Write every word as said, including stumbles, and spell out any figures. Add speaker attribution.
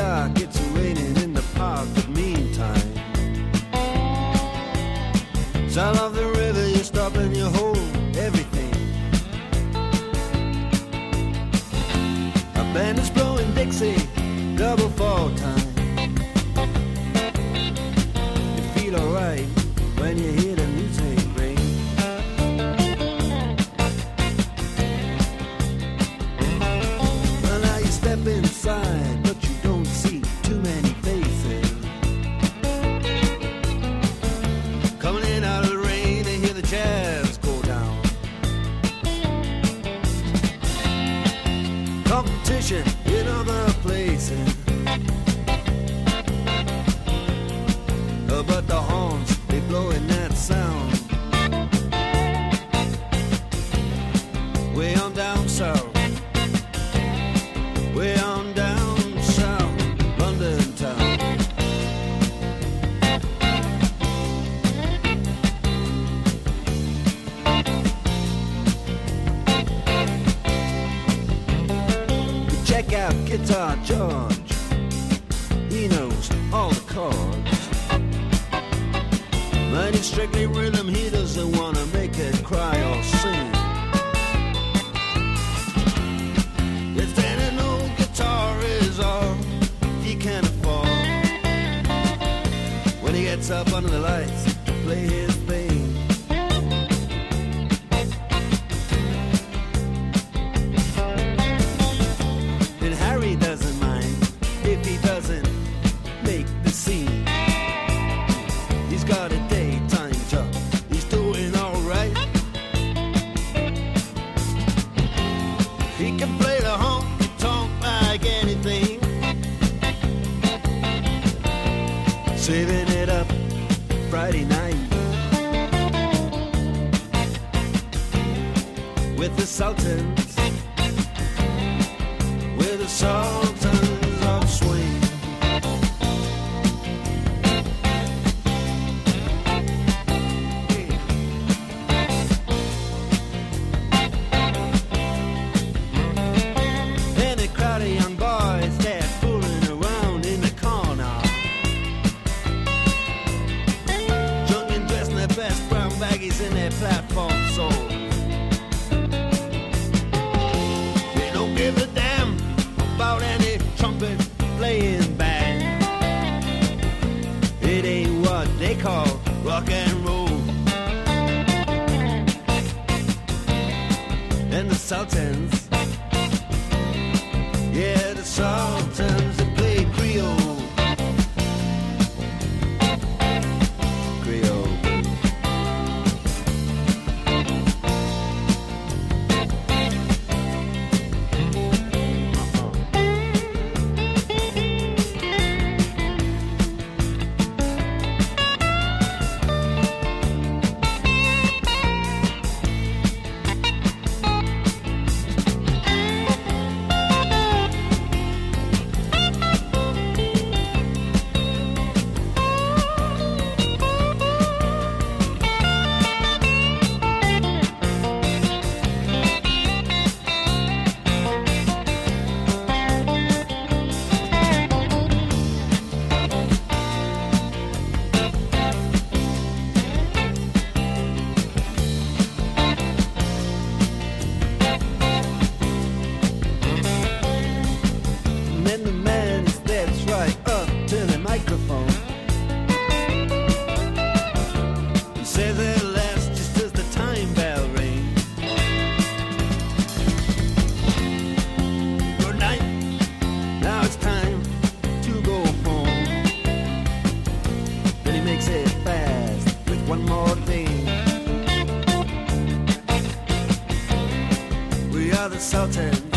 Speaker 1: dark, it's raining in the park, but meantime, sound of the river, you stop and you hold everything. A band is blowing Dixie, double fall time. You feel alright when you hear the music ring. Well, now you step inside, but you don't see too many faces. Coming in out of the rain, they hear the jazz go down. Competition in other places, uh, but the horns, they blowing that sound. Way on down south, way on down south, London town. Check out Guitar George, he knows all the chords. But it's strictly rhythm, he doesn't want to make it cry or sing. If then an old guitar is all he can afford, when he gets up under the lights to play his thing. And Harry doesn't mind if he doesn't make the scene. He's got a daytime job, he's doing alright. He can play the honky-tonk like anything, saving it up Friday night with the Sultans, with the Sultans of Swing. And a crowd of young boys, they're fooling around in the corner, drunk and dressed in their best brown baggies in their platform soles. They don't give a damn about any trumpet playing band. It ain't what they call rock and roll. And the Sultans, yeah, the Sultans, they play Creole. Creole. And then the man steps right up to the microphone and says at last, just as the time bell rings, good night, now it's time to go home. Then he makes it fast with one more thing. We are the Sultans,